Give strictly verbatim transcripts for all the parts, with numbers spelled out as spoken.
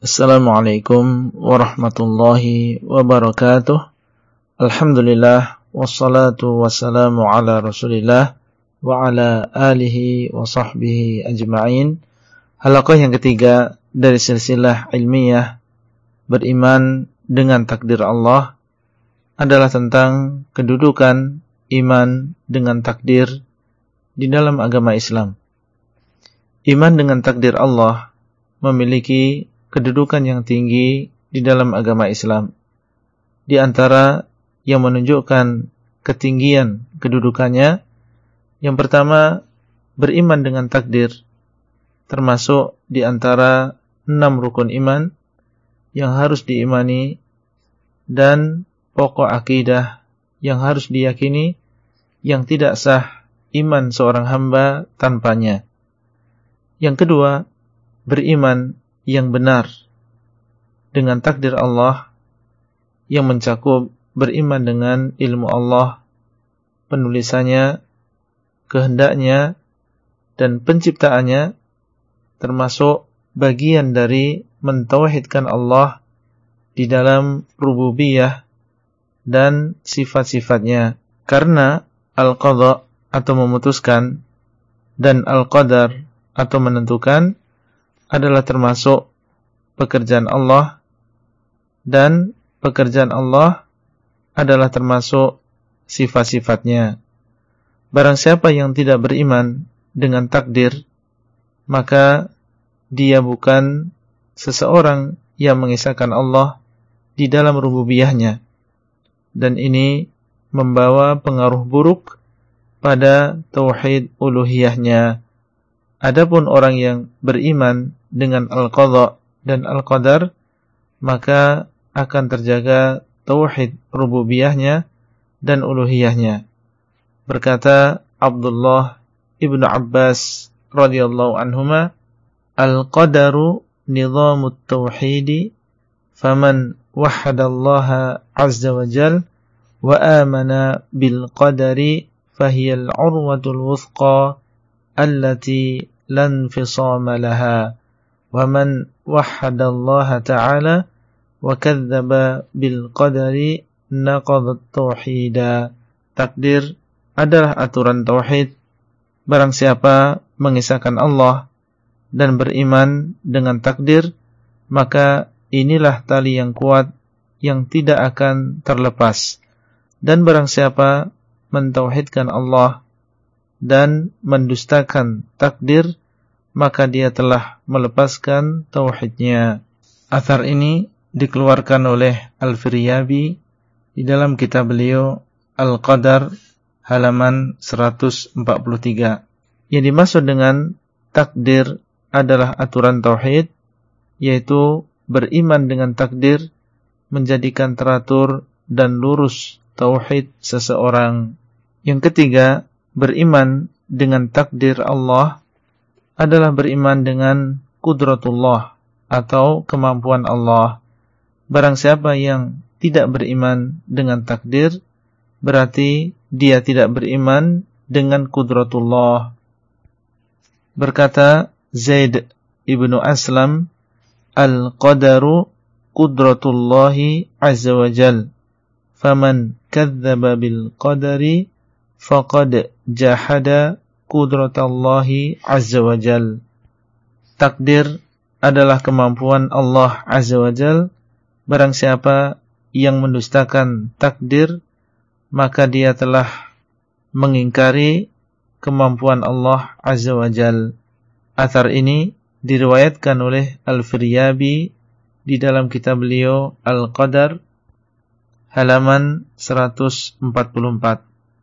Assalamualaikum warahmatullahi wabarakatuh. Alhamdulillah wassalatu wassalamu ala Rasulillah wa ala alihi wa sahbihi ajma'in. Halaqah yang ketiga dari silsilah ilmiah beriman dengan takdir Allah adalah tentang kedudukan iman dengan takdir di dalam agama Islam. Iman dengan takdir Allah memiliki kedudukan yang tinggi di dalam agama Islam. Di antara yang menunjukkan ketinggian kedudukannya, yang pertama, beriman dengan takdir, termasuk di antara enam rukun iman yang harus diimani dan pokok akidah yang harus diyakini, yang tidak sah iman seorang hamba tanpanya. Yang kedua, beriman yang benar dengan takdir Allah yang mencakup beriman dengan ilmu Allah, penulisannya, kehendaknya, dan penciptaannya, termasuk bagian dari mentauhidkan Allah di dalam rububiyah dan sifat-sifatnya. Karena al-qadha atau memutuskan dan al-qadar atau menentukan adalah termasuk pekerjaan Allah, dan pekerjaan Allah adalah termasuk sifat-sifatnya. Barang siapa yang tidak beriman dengan takdir, maka dia bukan seseorang yang mengisahkan Allah di dalam rububiyahnya, dan ini membawa pengaruh buruk pada tauhid uluhiyahnya. Adapun orang yang beriman dengan al-qadha dan al-qadar, maka akan terjaga tauhid rububiyahnya dan uluhiyahnya. Berkata Abdullah ibnu Abbas radhiyallahu anhuma, al-qadaru nizamut tauhidi, faman wahadallaha azza wa jal wa amana bil qadari fahiyal urwatul wuthqa allati lan fisama laha, wa man wahhadallaha ta'ala wa kadzdzaba bil qadari naqadhat tauhida. Takdir adalah aturan tauhid. Barang siapa mengisahkan Allah dan beriman dengan takdir, maka inilah tali yang kuat yang tidak akan terlepas. Dan barang siapa mentauhidkan Allah dan mendustakan takdir, maka dia telah melepaskan tauhidnya. Athar ini dikeluarkan oleh Al-Firyabi di dalam kitab beliau Al-Qadar halaman seratus empat puluh tiga. Yang dimaksud dengan takdir adalah aturan tauhid, yaitu beriman dengan takdir menjadikan teratur dan lurus tauhid seseorang. Yang ketiga, beriman dengan takdir Allah adalah beriman dengan qudratullah atau kemampuan Allah. Barang siapa yang tidak beriman dengan takdir, berarti dia tidak beriman dengan qudratullah. Berkata Zaid ibnu Aslam, al-qadaru qudratullahi azza wa jal, faman kadzdzaba bil qadari faqad jahada qudratallahi azza wa jal. Takdir adalah kemampuan Allah azza wa jal. Barang siapa yang mendustakan takdir, maka dia telah mengingkari kemampuan Allah azza wa jal. Athar ini diriwayatkan oleh Al-Firyabi di dalam kitab beliau Al-Qadar halaman seratus empat puluh empat.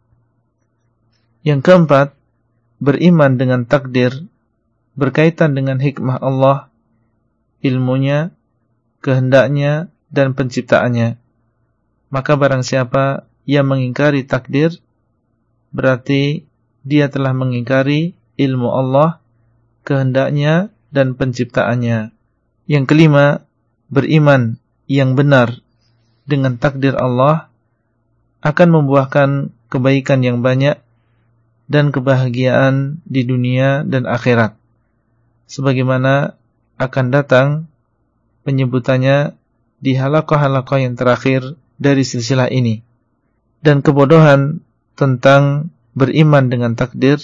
Yang keempat, beriman dengan takdir berkaitan dengan hikmah Allah, ilmunya, kehendaknya, dan penciptaannya. Maka barang siapa yang mengingkari takdir, berarti dia telah mengingkari ilmu Allah, kehendaknya, dan penciptaannya. Yang kelima, beriman yang benar dengan takdir Allah akan membuahkan kebaikan yang banyak dan kebahagiaan di dunia dan akhirat. Sebagaimana akan datang penyebutannya di halaqah-halaqah yang terakhir dari silsilah ini. Dan kebodohan tentang beriman dengan takdir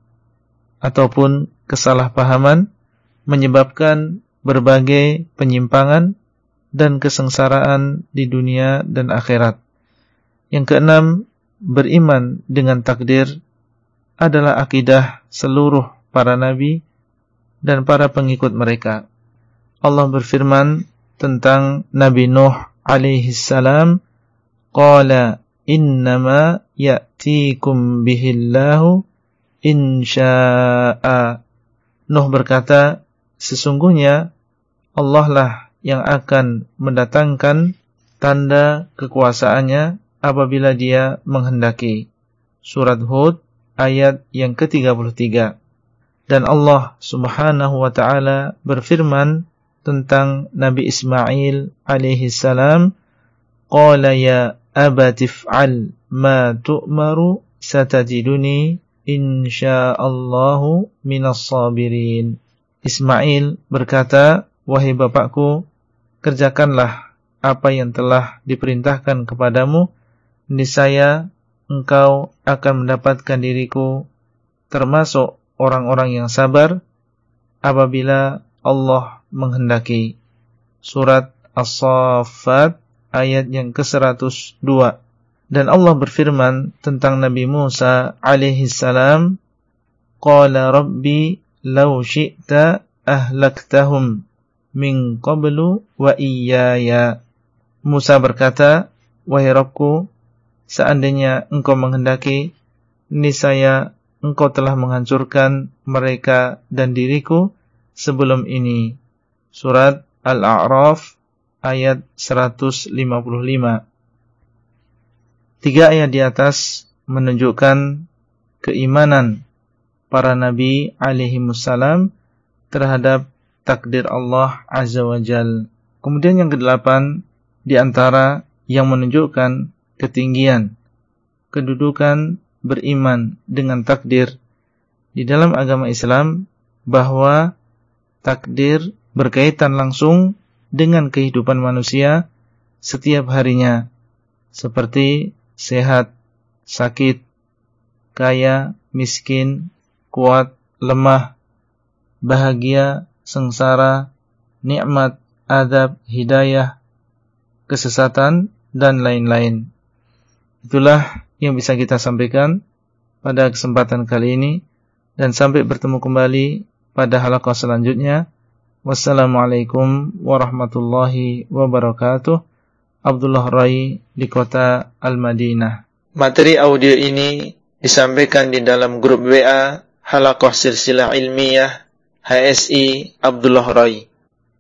ataupun kesalahpahaman menyebabkan berbagai penyimpangan dan kesengsaraan di dunia dan akhirat. Yang keenam, beriman dengan takdir adalah akidah seluruh para nabi dan para pengikut mereka. Allah berfirman tentang Nabi Nuh alaihi salam, qala innama ya'tikum bihillahu insya'a. Nuh berkata, sesungguhnya Allah lah yang akan mendatangkan tanda kekuasaannya apabila Dia menghendaki. Surat Hud ayat yang ke tiga puluh tiga. Dan Allah Subhanahu wa taala berfirman tentang Nabi Ismail alaihi salam, qala ya abati if'al ma tu'maru satajiduni insyaallahu minas sabirin. Ismail berkata, wahai bapakku, kerjakanlah apa yang telah diperintahkan kepadamu, niscaya engkau akan mendapatkan diriku termasuk orang-orang yang sabar apabila Allah menghendaki. Surat As-Saffat ayat yang ke seratus dua. Dan Allah berfirman tentang Nabi Musa alaihi salam, qala rabbi law syi'ta ahlaktahum min qablu wa iyaya. Musa berkata, wahai Rabbku, seandainya engkau menghendaki, niscaya engkau telah menghancurkan mereka dan diriku sebelum ini. Surat Al-A'raf ayat seratus lima puluh lima. Tiga ayat di atas menunjukkan keimanan para nabi alaihimussalam terhadap takdir Allah Azza wa Jal. Kemudian yang kedelapan, di antara yang menunjukkan ketinggian kedudukan beriman dengan takdir di dalam agama Islam, bahwa takdir berkaitan langsung dengan kehidupan manusia setiap harinya, seperti sehat, sakit, kaya, miskin, kuat, lemah, bahagia, sengsara, nikmat, adab, hidayah, kesesatan, dan lain-lain. Itulah yang bisa kita sampaikan pada kesempatan kali ini, dan sampai bertemu kembali pada halaqah selanjutnya. Wassalamualaikum warahmatullahi wabarakatuh. Abdullah Rai di kota Al-Madinah. Materi audio ini disampaikan di dalam grup W A Halaqah Silsilah Ilmiah H S I Abdullah Rai.